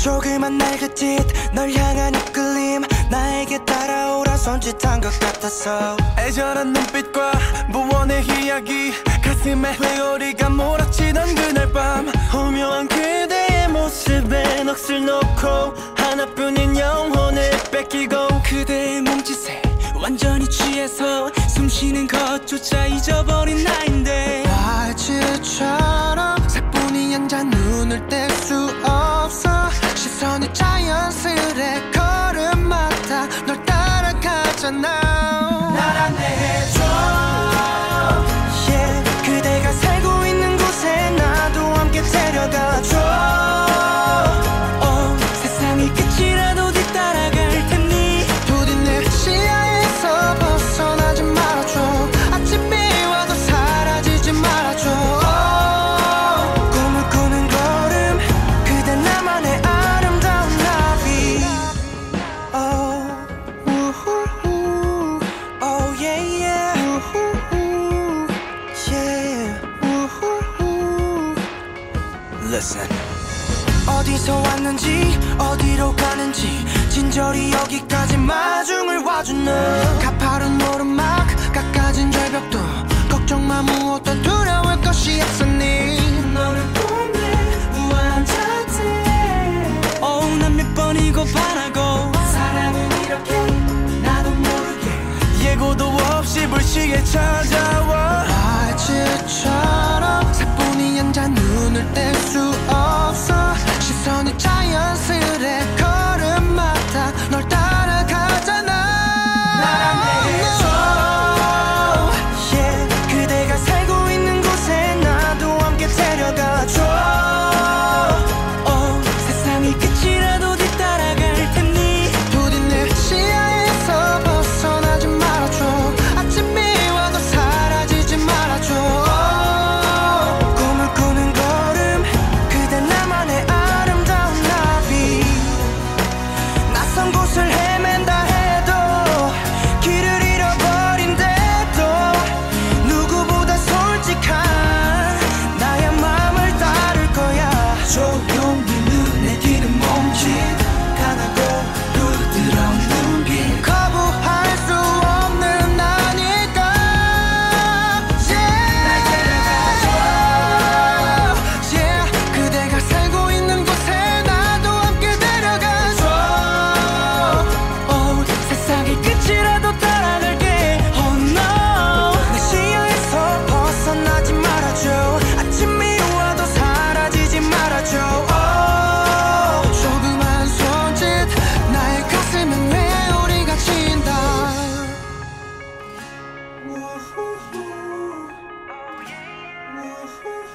조그만 날갯짓 널 향한 이끌림 나에게 따라오라 손짓한 것 같았어. 애절한 눈빛과 무언의 이야기 가슴에 회오리가 몰아치던 그날 밤 오묘한 그대의 모습에 넋을 놓고 하나뿐인 영혼을 뺏기고 그대의 몸짓에 완전히 취해서 숨쉬는 것조차 잊어버린 나인데 화질처럼 사뿐히 앉아 눈을 뗄 수 없어. 시선이 자연스레 걸음마다 널 따라가잖아. 날 안내해줘. yeah, 그대가 살고 있는 곳에 나도 함께 데려가줘. 세상의 끝이라도 뒤따라갈 테니 부디 내 시야에서 벗어나지 말아줘. 아침이 와도 사라지지 말아줘. 꿈을 꾸는 걸음 그대 나만의 아름다운 나비. 우후후. Oh yeah yeah. 우후후. Yeah. 우후후. Listen. 어디서 왔는지 어디로 가는지 진저리 여기까지 마중을 와준 너. 가파른 오르막 깎아진 절벽도 걱정 마 무엇도 두려울 것이 없으니 너를 보내 우아한 자태 난 몇 번이고 바라고 사랑은 이렇게 나도 모르게 예고도 없이 불시에 찾아와. 화질처럼 사뿐히 앉아 눈을 뗄 수 없어. 시선이 자연스레 걸음마다 널 따라가잖아. 날 안내해줘. yeah, 그대가 살고 있는 곳에 나도 함께 데려가줘. 세상의 끝이라도 뒤따라갈 테니 부디 내 시야에서 벗어나지 말아줘. 아침이 와도 사라지지 말아줘. 꿈을 꾸는 걸음 그대 나만의 아름다운 나비. 낯선 곳을 헤맨다 해도 길을 잃어버린데도 누구보다 솔직한 나의 마음을 따를 거야. 조용히 눈에 띄는 몸짓 강하고 부드러운 눈빛 거부할 수 없는 나니까. yeah. yeah. 그대가 살고 있는 곳에 나도 함께 데려가줘. 세상의 끝이라도 따라갈게 Oh no 내 시야에서 벗어나지 말아줘. 아침이 와도 사라지지 말아줘. 조그만 손짓 나의 가슴엔 회오리가 친다. 우후후. 우후후.